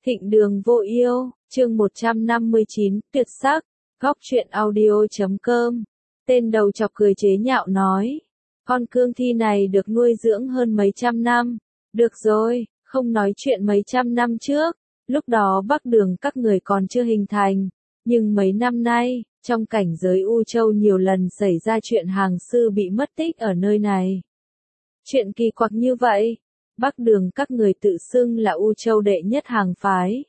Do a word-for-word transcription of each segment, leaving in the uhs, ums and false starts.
Thịnh Đường Vô Yêu, chương một trăm năm mươi chín, tuyệt sắc, góc truyện audio chấm com. Tên đầu chọc cười chế nhạo nói. Con cương thi này được nuôi dưỡng hơn mấy trăm năm. Được rồi, không nói chuyện mấy trăm năm trước. Lúc đó Bắc Đường các người còn chưa hình thành. Nhưng mấy năm nay, trong cảnh giới U Châu nhiều lần xảy ra chuyện hàng sư bị mất tích ở nơi này. Chuyện kỳ quặc như vậy. Bắc Đường các người tự xưng là U Châu đệ nhất hàng phái.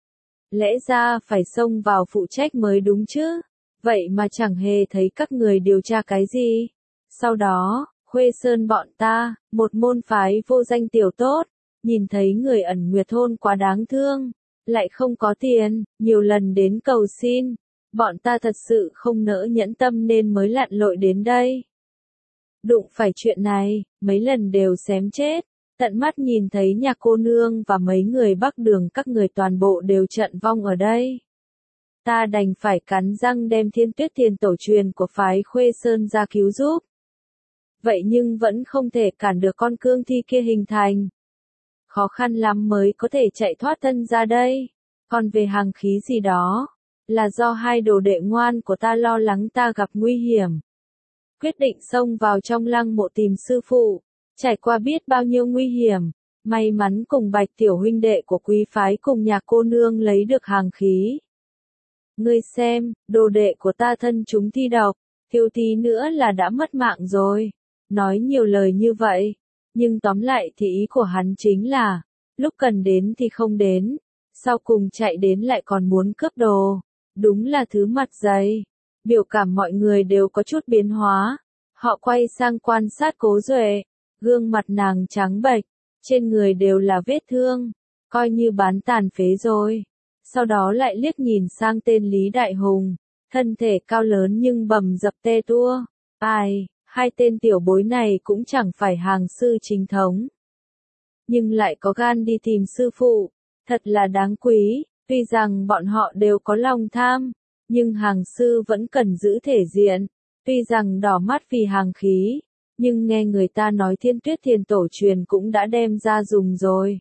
Lẽ ra phải xông vào phụ trách mới đúng chứ. Vậy mà chẳng hề thấy các người điều tra cái gì. Sau đó, Khuê Sơn bọn ta, một môn phái vô danh tiểu tốt, nhìn thấy người ẩn nguyệt thôn quá đáng thương, lại không có tiền, nhiều lần đến cầu xin. Bọn ta thật sự không nỡ nhẫn tâm nên mới lặn lội đến đây. Đụng phải chuyện này, mấy lần đều xém chết. Tận mắt nhìn thấy nhà cô nương và mấy người Bắc Đường các người toàn bộ đều trận vong ở đây. Ta đành phải cắn răng đem Thiên Tuyết Tiền tổ truyền của phái Khuê Sơn ra cứu giúp. Vậy nhưng vẫn không thể cản được con cương thi kia hình thành. Khó khăn lắm mới có thể chạy thoát thân ra đây. Còn về hàng khí gì đó, là do hai đồ đệ ngoan của ta lo lắng ta gặp nguy hiểm. Quyết định xông vào trong lăng mộ tìm sư phụ. Trải qua biết bao nhiêu nguy hiểm, may mắn cùng Bạch tiểu huynh đệ của quý phái cùng nhà cô nương lấy được hàng khí. Ngươi xem, đồ đệ của ta thân chúng thi độc, thiếu tí nữa là đã mất mạng rồi. Nói nhiều lời như vậy, nhưng tóm lại thì ý của hắn chính là, lúc cần đến thì không đến, sau cùng chạy đến lại còn muốn cướp đồ. Đúng là thứ mặt dày. Biểu cảm mọi người đều có chút biến hóa. Họ quay sang quan sát Cố Duệ. Gương mặt nàng trắng bệch, trên người đều là vết thương, coi như bán tàn phế rồi. Sau đó lại liếc nhìn sang tên Lý Đại Hùng, thân thể cao lớn nhưng bầm dập tê tua. Ai, hai tên tiểu bối này cũng chẳng phải hàng sư chính thống. Nhưng lại có gan đi tìm sư phụ, thật là đáng quý, tuy rằng bọn họ đều có lòng tham, nhưng hàng sư vẫn cần giữ thể diện, tuy rằng đỏ mắt vì hàng khí. Nhưng nghe người ta nói Thiên Tuyết Tiền tổ truyền cũng đã đem ra dùng rồi.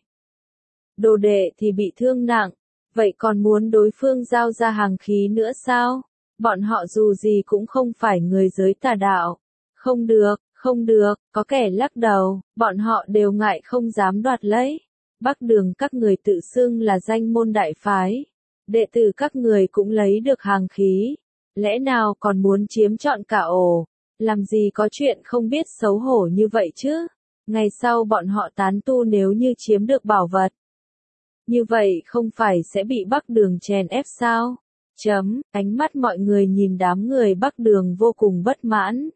Đồ đệ thì bị thương nặng, vậy còn muốn đối phương giao ra hàng khí nữa sao? Bọn họ dù gì cũng không phải người giới tà đạo. Không được, không được, có kẻ lắc đầu, bọn họ đều ngại không dám đoạt lấy. Bắc Đường các người tự xưng là danh môn đại phái. Đệ tử các người cũng lấy được hàng khí. Lẽ nào còn muốn chiếm trọn cả ổ? Làm gì có chuyện không biết xấu hổ như vậy chứ? Ngày sau bọn họ tán tu nếu như chiếm được bảo vật. Như vậy không phải sẽ bị Bắc Đường chèn ép sao? Chấm, ánh mắt mọi người nhìn đám người Bắc Đường vô cùng bất mãn.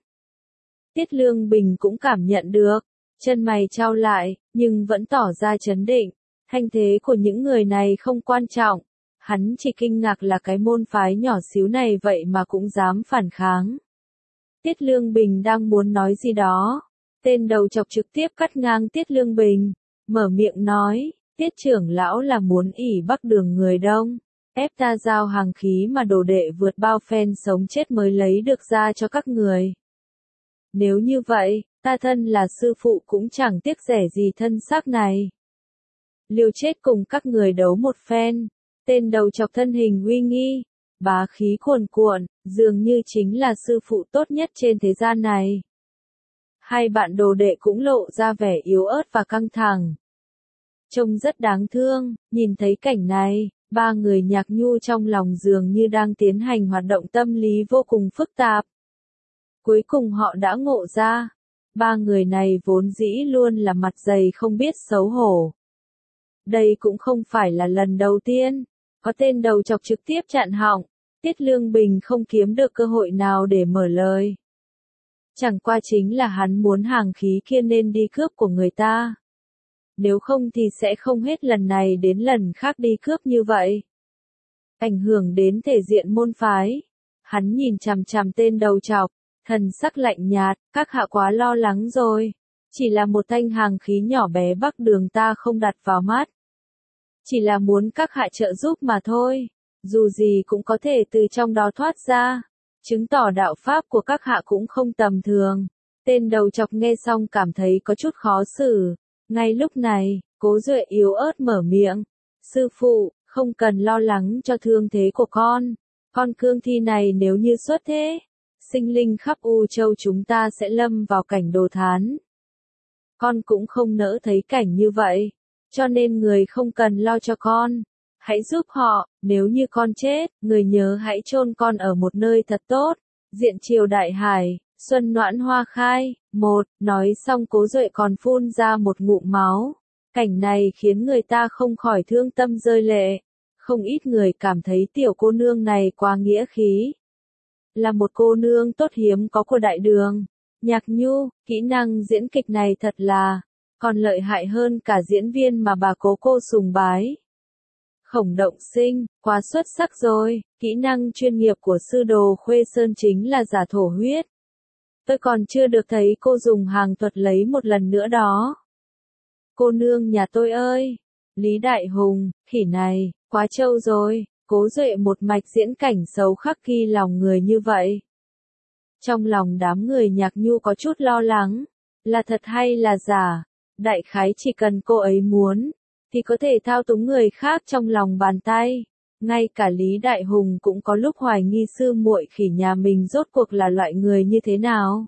Tiết Lương Bình cũng cảm nhận được, chân mày chau lại, nhưng vẫn tỏ ra trấn định. Thanh thế của những người này không quan trọng. Hắn chỉ kinh ngạc là cái môn phái nhỏ xíu này vậy mà cũng dám phản kháng. Tiết Lương Bình đang muốn nói gì đó. Tên đầu chọc trực tiếp cắt ngang Tiết Lương Bình. Mở miệng nói, Tiết trưởng lão là muốn ỷ Bắc Đường người đông. Ép ta giao hàng khí mà đồ đệ vượt bao phen sống chết mới lấy được ra cho các người. Nếu như vậy, ta thân là sư phụ cũng chẳng tiếc rẻ gì thân xác này. Liều chết cùng các người đấu một phen. Tên đầu chọc thân hình uy nghi. Bá khí cuồn cuộn, dường như chính là sư phụ tốt nhất trên thế gian này. Hai bạn đồ đệ cũng lộ ra vẻ yếu ớt và căng thẳng. Trông rất đáng thương, nhìn thấy cảnh này, ba người Nhạc Nhu trong lòng dường như đang tiến hành hoạt động tâm lý vô cùng phức tạp. Cuối cùng họ đã ngộ ra, ba người này vốn dĩ luôn là mặt dày không biết xấu hổ. Đây cũng không phải là lần đầu tiên, có tên đầu chọc trực tiếp chặn họng. Tiết Lương Bình không kiếm được cơ hội nào để mở lời. Chẳng qua chính là hắn muốn hàng khí kia nên đi cướp của người ta. Nếu không thì sẽ không hết lần này đến lần khác đi cướp như vậy. Ảnh hưởng đến thể diện môn phái. Hắn nhìn chằm chằm tên đầu chọc, thần sắc lạnh nhạt, các hạ quá lo lắng rồi. Chỉ là một thanh hàng khí nhỏ bé Bắc Đường ta không đặt vào mắt. Chỉ là muốn các hạ trợ giúp mà thôi. Dù gì cũng có thể từ trong đó thoát ra, chứng tỏ đạo pháp của các hạ cũng không tầm thường. Tên đầu chọc nghe xong cảm thấy có chút khó xử. Ngay lúc này, Cố Duệ yếu ớt mở miệng. Sư phụ, không cần lo lắng cho thương thế của con. Con cương thi này nếu như xuất thế, sinh linh khắp U Châu chúng ta sẽ lâm vào cảnh đồ thán. Con cũng không nỡ thấy cảnh như vậy, cho nên người không cần lo cho con. Hãy giúp họ, nếu như con chết, người nhớ hãy chôn con ở một nơi thật tốt. Diện triều đại hải, xuân noãn hoa khai. Một, nói xong Cố Duệ còn phun ra một ngụm máu. Cảnh này khiến người ta không khỏi thương tâm rơi lệ. Không ít người cảm thấy tiểu cô nương này quá nghĩa khí. Là một cô nương tốt hiếm có của đại đường. Nhạc Nhu, kỹ năng diễn kịch này thật là còn lợi hại hơn cả diễn viên mà bà Cố cô sùng bái. Khổng Động Sinh, quá xuất sắc rồi, kỹ năng chuyên nghiệp của sư đồ Khuê Sơn chính là giả thổ huyết. Tôi còn chưa được thấy cô dùng hàng thuật lấy một lần nữa đó. Cô nương nhà tôi ơi, Lý Đại Hùng, khỉ này, quá trâu rồi, Cố Duệ một mạch diễn cảnh xấu khắc ghi lòng người như vậy. Trong lòng đám người Nhạc Nhu có chút lo lắng, là thật hay là giả, đại khái chỉ cần cô ấy muốn, thì có thể thao túng người khác trong lòng bàn tay. Ngay cả Lý Đại Hùng cũng có lúc hoài nghi sư muội khỉ nhà mình rốt cuộc là loại người như thế nào.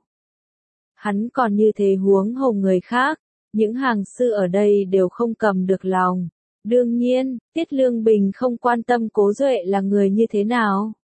Hắn còn như thế huống hồ người khác, những hàng sư ở đây đều không cầm được lòng. Đương nhiên, Tiết Lương Bình không quan tâm Cố Duệ là người như thế nào.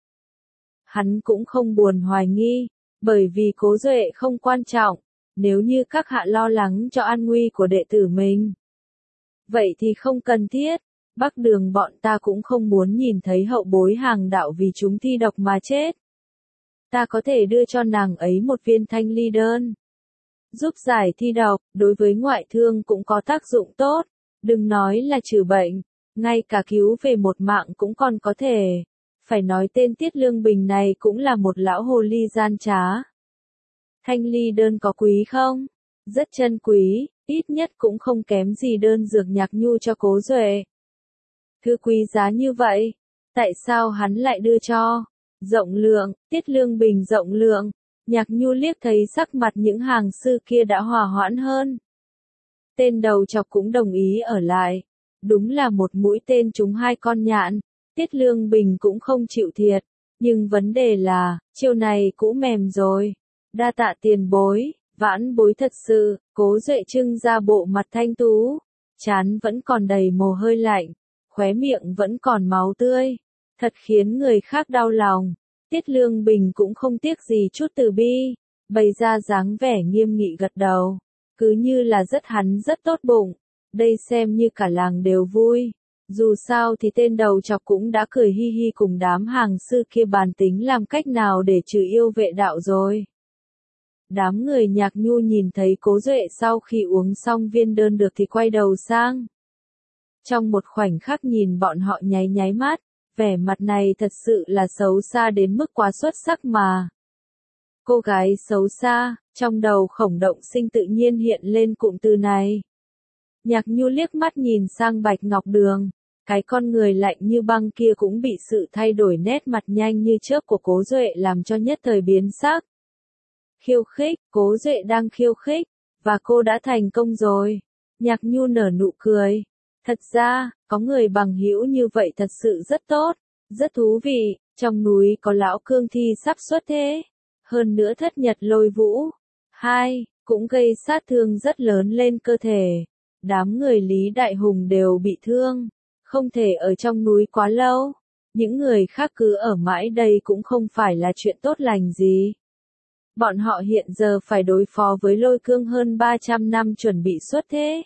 Hắn cũng không buồn hoài nghi, bởi vì Cố Duệ không quan trọng, nếu như các hạ lo lắng cho an nguy của đệ tử mình. Vậy thì không cần thiết, Bắc Đường bọn ta cũng không muốn nhìn thấy hậu bối hàng đạo vì chúng thi độc mà chết. Ta có thể đưa cho nàng ấy một viên thanh ly đơn. Giúp giải thi độc, đối với ngoại thương cũng có tác dụng tốt, đừng nói là trừ bệnh, ngay cả cứu về một mạng cũng còn có thể. Phải nói tên Tiết Lương Bình này cũng là một lão hồ ly gian trá. Thanh ly đơn có quý không? Rất chân quý, ít nhất cũng không kém gì đơn dược Nhạc Nhu cho Cố Duệ. Thứ quý giá như vậy, tại sao hắn lại đưa cho? Rộng lượng, Tiết Lương Bình rộng lượng, Nhạc Nhu liếc thấy sắc mặt những hàng sư kia đã hòa hoãn hơn. Tên đầu chọc cũng đồng ý ở lại. Đúng là một mũi tên trúng hai con nhạn, Tiết Lương Bình cũng không chịu thiệt. Nhưng vấn đề là, chiêu này cũ mềm rồi. Đa tạ tiền bối, vãn bối thật sự, Cố Duệ trưng ra bộ mặt thanh tú. Trán vẫn còn đầy mồ hôi lạnh, khóe miệng vẫn còn máu tươi. Thật khiến người khác đau lòng. Tiết Lương Bình cũng không tiếc gì chút từ bi, bày ra dáng vẻ nghiêm nghị gật đầu. Cứ như là rất hắn rất tốt bụng. Đây xem như cả làng đều vui. Dù sao thì tên đầu chọc cũng đã cười hi hi cùng đám hàng sư kia bàn tính làm cách nào để trừ yêu vệ đạo rồi. Đám người Nhạc Nhu nhìn thấy Cố Duệ sau khi uống xong viên đơn được thì quay đầu sang. Trong một khoảnh khắc nhìn bọn họ nháy nháy mắt, vẻ mặt này thật sự là xấu xa đến mức quá xuất sắc mà. Cô gái xấu xa, trong đầu Khổng Động Sinh tự nhiên hiện lên cụm từ này. Nhạc Nhu liếc mắt nhìn sang Bạch Ngọc Đường, cái con người lạnh như băng kia cũng bị sự thay đổi nét mặt nhanh như chớp của Cố Duệ làm cho nhất thời biến sắc. Khiêu khích, Cố Duệ đang khiêu khích, và cô đã thành công rồi. Nhạc Nhu nở nụ cười. Thật ra, có người bằng hữu như vậy thật sự rất tốt, rất thú vị, trong núi có lão cương thi sắp xuất thế. Hơn nữa thất nhật lôi vũ. Hai, cũng gây sát thương rất lớn lên cơ thể. Đám người Lý Đại Hùng đều bị thương, không thể ở trong núi quá lâu. Những người khác cứ ở mãi đây cũng không phải là chuyện tốt lành gì. Bọn họ hiện giờ phải đối phó với lôi cương hơn ba trăm năm chuẩn bị xuất thế.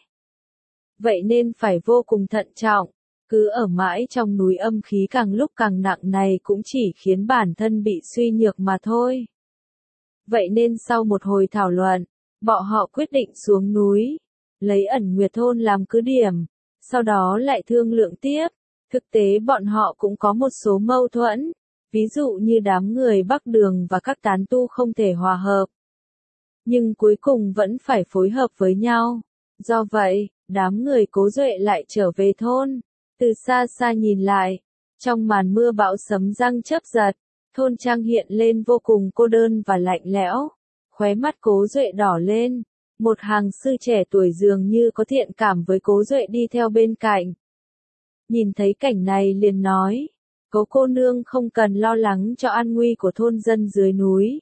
Vậy nên phải vô cùng thận trọng, cứ ở mãi trong núi âm khí càng lúc càng nặng này cũng chỉ khiến bản thân bị suy nhược mà thôi. Vậy nên sau một hồi thảo luận, bọn họ quyết định xuống núi, lấy Ẩn Nguyệt Thôn làm cứ điểm, sau đó lại thương lượng tiếp. Thực tế bọn họ cũng có một số mâu thuẫn, ví dụ như đám người Bắc Đường và các tán tu không thể hòa hợp. Nhưng cuối cùng vẫn phải phối hợp với nhau. Do vậy, đám người Cố Duệ lại trở về thôn. Từ xa xa nhìn lại, trong màn mưa bão sấm răng chớp giật, thôn trang hiện lên vô cùng cô đơn và lạnh lẽo. Khóe mắt Cố Duệ đỏ lên, một hàng sư trẻ tuổi dường như có thiện cảm với Cố Duệ đi theo bên cạnh. nhìn thấy cảnh này liền nói, Cố cô nương không cần lo lắng cho an nguy của thôn dân dưới núi.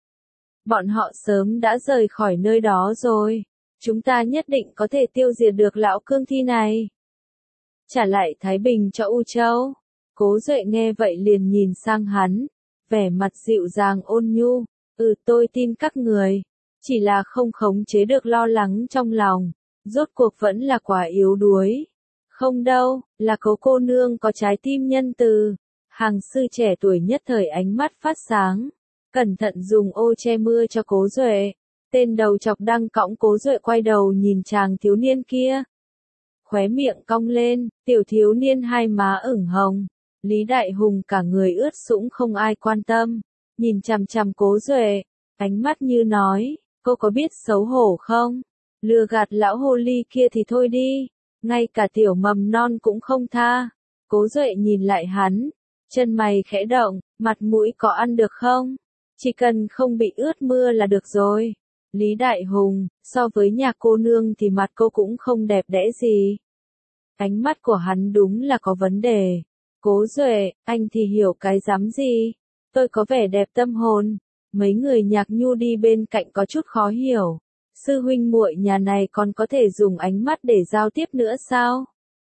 Bọn họ sớm đã rời khỏi nơi đó rồi, chúng ta nhất định có thể tiêu diệt được lão cương thi này. Trả lại Thái Bình cho U Châu. Cố Duệ nghe vậy liền nhìn sang hắn, vẻ mặt dịu dàng ôn nhu, ừ tôi tin các người, chỉ là không khống chế được lo lắng trong lòng, rốt cuộc vẫn là quá yếu đuối. Không đâu, là Cố cô nương có trái tim nhân từ. Hàng sư trẻ tuổi nhất thời ánh mắt phát sáng, cẩn thận dùng ô che mưa cho Cố Duệ. Tên đầu chọc đang cõng Cố Duệ quay đầu nhìn chàng thiếu niên kia. Khóe miệng cong lên, tiểu thiếu niên hai má ửng hồng. Lý Đại Hùng cả người ướt sũng không ai quan tâm, nhìn chằm chằm Cố Duệ, ánh mắt như nói, cô có biết xấu hổ không? Lừa gạt lão hồ ly kia thì thôi đi, ngay cả tiểu mầm non cũng không tha. Cố Duệ nhìn lại hắn, chân mày khẽ động, mặt mũi có ăn được không? Chỉ cần không bị ướt mưa là được rồi. Lý Đại Hùng, so với nhà cô nương thì mặt cô cũng không đẹp đẽ gì. Ánh mắt của hắn đúng là có vấn đề. Cố Duệ, anh thì hiểu cái dám gì? Tôi có vẻ đẹp tâm hồn. Mấy người Nhạc Nhu đi bên cạnh có chút khó hiểu. Sư huynh muội nhà này còn có thể dùng ánh mắt để giao tiếp nữa sao?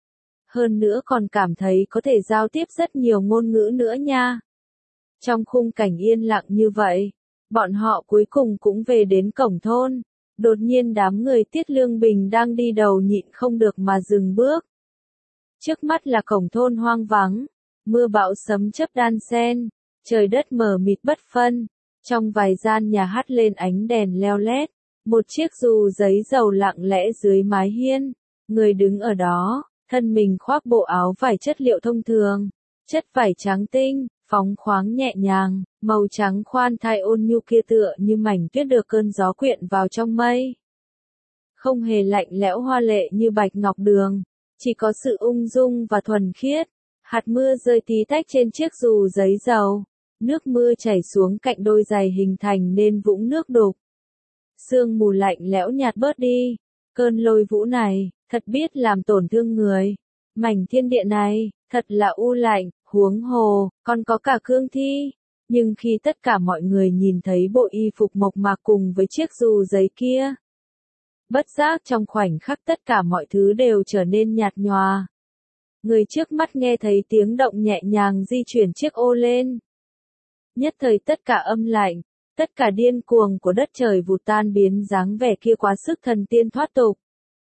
Hơn nữa còn cảm thấy có thể giao tiếp rất nhiều ngôn ngữ nữa nha. Trong khung cảnh yên lặng như vậy, bọn họ cuối cùng cũng về đến cổng thôn. Đột nhiên đám người Tiết Lương Bình đang đi đầu nhịn không được mà dừng bước. Trước mắt là cổng thôn hoang vắng, mưa bão sấm chớp đan xen, trời đất mờ mịt bất phân. Trong vài gian nhà hắt lên ánh đèn leo lét, một chiếc dù giấy dầu lặng lẽ dưới mái hiên. Người đứng ở đó, thân mình khoác bộ áo vải chất liệu thông thường, chất vải trắng tinh, phóng khoáng nhẹ nhàng, màu trắng khoan thai ôn nhu kia tựa như mảnh tuyết được cơn gió quyện vào trong mây. Không hề lạnh lẽo hoa lệ như bạch ngọc đường, chỉ có sự ung dung và thuần khiết. Hạt mưa rơi tí tách trên chiếc dù giấy dầu, nước mưa chảy xuống cạnh đôi giày hình thành nên vũng nước đục. Sương mù lạnh lẽo nhạt bớt đi, cơn lôi vũ này, thật biết làm tổn thương người. Mảnh thiên địa này, thật là u lạnh, huống hồ, còn có cả cương thi. Nhưng khi tất cả mọi người nhìn thấy bộ y phục mộc mạc cùng với chiếc dù giấy kia, bất giác trong khoảnh khắc tất cả mọi thứ đều trở nên nhạt nhòa. Người trước mắt nghe thấy tiếng động nhẹ nhàng di chuyển chiếc ô lên. Nhất thời tất cả âm lạnh, tất cả điên cuồng của đất trời vụt tan biến dáng vẻ kia quá sức thần tiên thoát tục.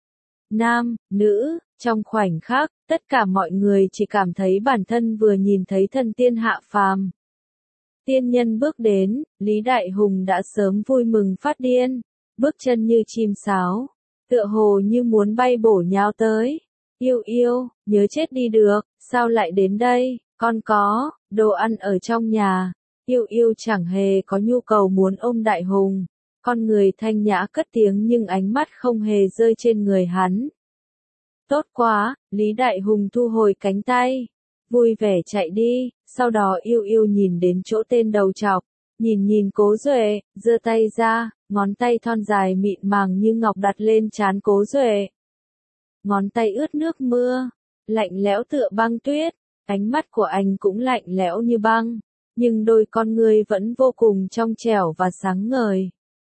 Nam, nữ, trong khoảnh khắc, tất cả mọi người chỉ cảm thấy bản thân vừa nhìn thấy thần tiên hạ phàm. Tiên nhân bước đến, Lý Đại Hùng đã sớm vui mừng phát điên, bước chân như chim sáo, tựa hồ như muốn bay bổ nhào tới. Yêu yêu, nhớ chết đi được, sao lại đến đây, con có, đồ ăn ở trong nhà. Yêu yêu chẳng hề có nhu cầu muốn ôm Đại Hùng. Con người thanh nhã cất tiếng nhưng ánh mắt không hề rơi trên người hắn. Tốt quá, Lý Đại Hùng thu hồi cánh tay, vui vẻ chạy đi, sau đó yêu yêu nhìn đến chỗ tên đầu trọc, nhìn nhìn Cố Duệ, giơ tay ra, ngón tay thon dài mịn màng như ngọc đặt lên trán Cố Duệ. Ngón tay ướt nước mưa, lạnh lẽo tựa băng tuyết, ánh mắt của anh cũng lạnh lẽo như băng, nhưng đôi con người vẫn vô cùng trong trẻo và sáng ngời.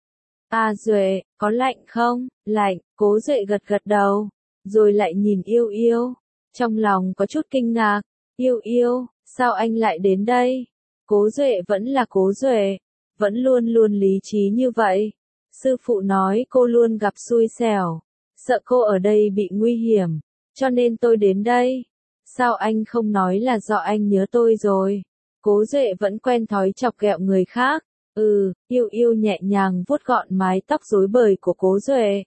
À Duệ, có lạnh không? Lạnh, Cố Duệ gật gật đầu, rồi lại nhìn yêu yêu, trong lòng có chút kinh ngạc, yêu yêu, sao anh lại đến đây? Cố Duệ vẫn là Cố Duệ, vẫn luôn luôn lý trí như vậy. Sư phụ nói cô luôn gặp xui xẻo, sợ cô ở đây bị nguy hiểm, cho nên tôi đến đây. Sao anh không nói là do anh nhớ tôi rồi? Cố Duệ vẫn quen thói chọc ghẹo người khác. Ừ, yêu yêu nhẹ nhàng vuốt gọn mái tóc rối bời của Cố Duệ.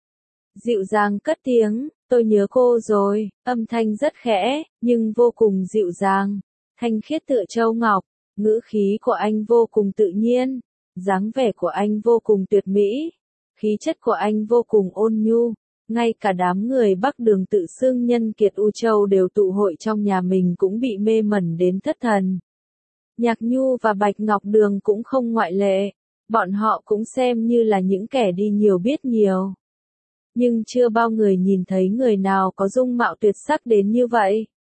Dịu dàng cất tiếng, tôi nhớ cô rồi, âm thanh rất khẽ, nhưng vô cùng dịu dàng, thanh khiết tựa châu ngọc, ngữ khí của anh vô cùng tự nhiên, dáng vẻ của anh vô cùng tuyệt mỹ, khí chất của anh vô cùng ôn nhu, ngay cả đám người Bắc Đường tự xưng nhân kiệt U Châu đều tụ hội trong nhà mình cũng bị mê mẩn đến thất thần. Nhạc Nhu và Bạch Ngọc Đường cũng không ngoại lệ, bọn họ cũng xem như là những kẻ đi nhiều biết nhiều. Nhưng chưa bao người nhìn thấy người nào có dung mạo tuyệt sắc đến như vậy.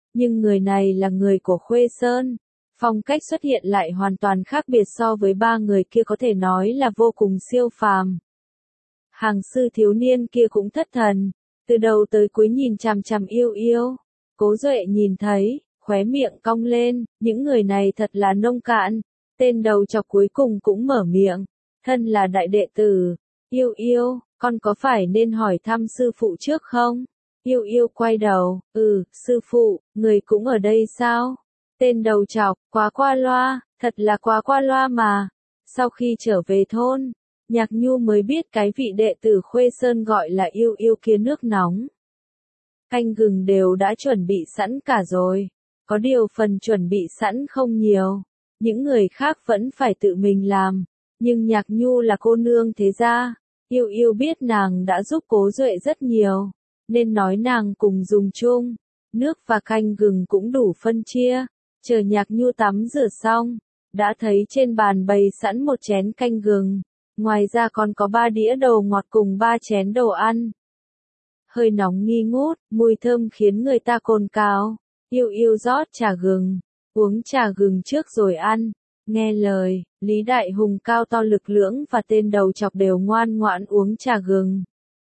Nhưng người này là người của Khuê Sơn. Phong cách xuất hiện lại hoàn toàn khác biệt so với ba người kia, có thể nói là vô cùng siêu phàm. Hàng sư thiếu niên kia cũng thất thần, từ đầu tới cuối nhìn chằm chằm Yêu Yêu. Cố Duệ nhìn thấy, khóe miệng cong lên, những người này thật là nông cạn. Tên đầu chọc cuối cùng cũng mở miệng, thân là đại đệ tử. Yêu Yêu, con có phải nên hỏi thăm sư phụ trước không? Yêu Yêu quay đầu, ừ, sư phụ, người cũng ở đây sao? Tên đầu chọc, quá qua loa, thật là quá qua loa mà. Sau khi trở về thôn, Nhạc Nhu mới biết cái vị đệ tử Khuê Sơn gọi là Yêu Yêu kia nước nóng. Canh gừng đều đã chuẩn bị sẵn cả rồi, có điều phần chuẩn bị sẵn không nhiều, những người khác vẫn phải tự mình làm, nhưng Nhạc Nhu là cô nương thế gia, Yêu Yêu biết nàng đã giúp Cố Duệ rất nhiều, nên nói nàng cùng dùng chung, nước và canh gừng cũng đủ phân chia. Chờ Nhạc Nhu tắm rửa xong, đã thấy trên bàn bày sẵn một chén canh gừng, ngoài ra còn có ba đĩa đồ ngọt cùng ba chén đồ ăn. Hơi nóng nghi ngút, mùi thơm khiến người ta cồn cào. Yêu Yêu rót trà gừng, uống trà gừng trước rồi ăn. Nghe lời, Lý Đại Hùng cao to lực lưỡng và tên đầu chọc đều ngoan ngoãn uống trà gừng.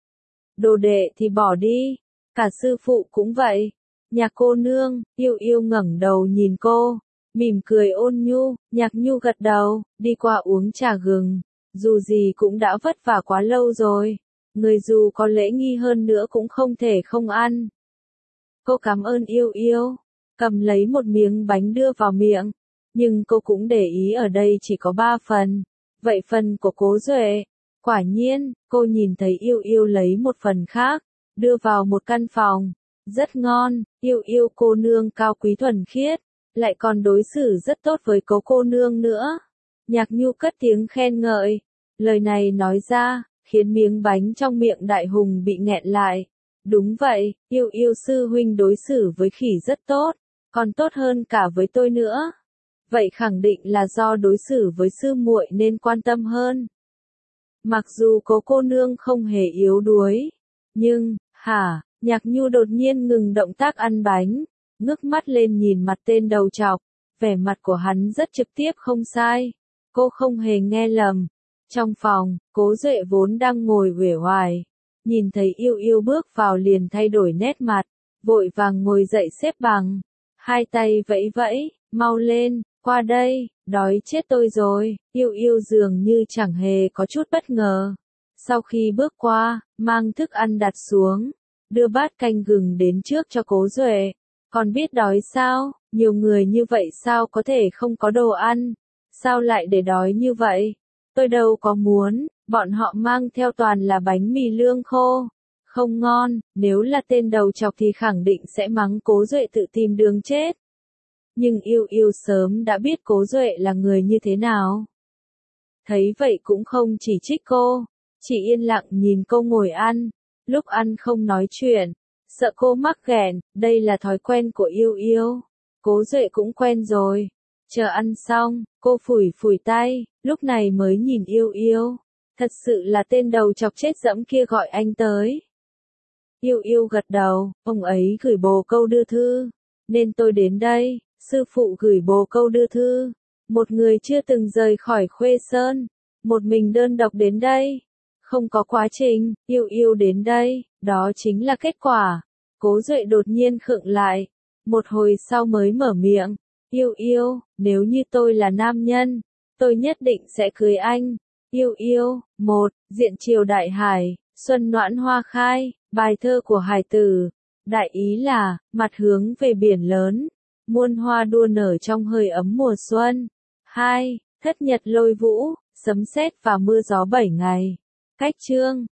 Đồ đệ thì bỏ đi, cả sư phụ cũng vậy. Nhạc cô nương, Yêu Yêu ngẩng đầu nhìn cô, mỉm cười ôn nhu. Nhạc Nhu gật đầu, đi qua uống trà gừng. Dù gì cũng đã vất vả quá lâu rồi, người dù có lễ nghi hơn nữa cũng không thể không ăn. Cô cảm ơn Yêu Yêu, cầm lấy một miếng bánh đưa vào miệng, nhưng cô cũng để ý ở đây chỉ có ba phần, vậy phần của Cố Duệ. Quả nhiên, cô nhìn thấy Yêu Yêu lấy một phần khác, đưa vào một căn phòng. Rất ngon, Yêu Yêu cô nương cao quý thuần khiết, lại còn đối xử rất tốt với Cố cô nương nữa. Nhạc Nhu cất tiếng khen ngợi, lời này nói ra, khiến miếng bánh trong miệng Đại Hùng bị nghẹn lại. Đúng vậy, Yêu Yêu sư huynh đối xử với khỉ rất tốt, còn tốt hơn cả với tôi nữa. Vậy khẳng định là do đối xử với sư muội nên quan tâm hơn. Mặc dù Cố cô nương không hề yếu đuối, nhưng, hả, Nhạc Nhu đột nhiên ngừng động tác ăn bánh, ngước mắt lên nhìn mặt tên đầu chọc, vẻ mặt của hắn rất trực tiếp không sai. Cô không hề nghe lầm. Trong phòng, Cố Duệ vốn đang ngồi uể oải, nhìn thấy Yêu Yêu bước vào liền thay đổi nét mặt, vội vàng ngồi dậy xếp bằng, hai tay vẫy vẫy, mau lên, qua đây, đói chết tôi rồi. Yêu Yêu dường như chẳng hề có chút bất ngờ. Sau khi bước qua, mang thức ăn đặt xuống, đưa bát canh gừng đến trước cho Cố Duệ. Còn biết đói sao, nhiều người như vậy sao có thể không có đồ ăn, sao lại để đói như vậy? Tôi đâu có muốn, bọn họ mang theo toàn là bánh mì lương khô. Không ngon, nếu là tên đầu chọc thì khẳng định sẽ mắng Cố Duệ tự tìm đường chết. Nhưng Yêu Yêu sớm đã biết Cố Duệ là người như thế nào. Thấy vậy cũng không chỉ trích cô, chỉ yên lặng nhìn cô ngồi ăn, lúc ăn không nói chuyện, sợ cô mắc ghẹn, đây là thói quen của Yêu Yêu. Cố Duệ cũng quen rồi. Chờ ăn xong, cô phủi phủi tay, lúc này mới nhìn Yêu Yêu. Thật sự là tên đầu chọc chết dẫm kia gọi anh tới. Yêu Yêu gật đầu, ông ấy gửi bồ câu đưa thư, nên tôi đến đây. Sư phụ gửi bồ câu đưa thư, một người chưa từng rời khỏi Khuê Sơn, một mình đơn độc đến đây. Không có quá trình, Yêu Yêu đến đây, đó chính là kết quả. Cố Duệ đột nhiên khựng lại, một hồi sau mới mở miệng. Yêu Yêu, nếu như tôi là nam nhân, tôi nhất định sẽ cưới anh. Yêu Yêu, một, diện triều đại hải, xuân noãn hoa khai, bài thơ của hải tử. Đại ý là, mặt hướng về biển lớn, muôn hoa đua nở trong hơi ấm mùa xuân. Hai, thất nhật lôi vũ, sấm sét và mưa gió bảy ngày. Cách chương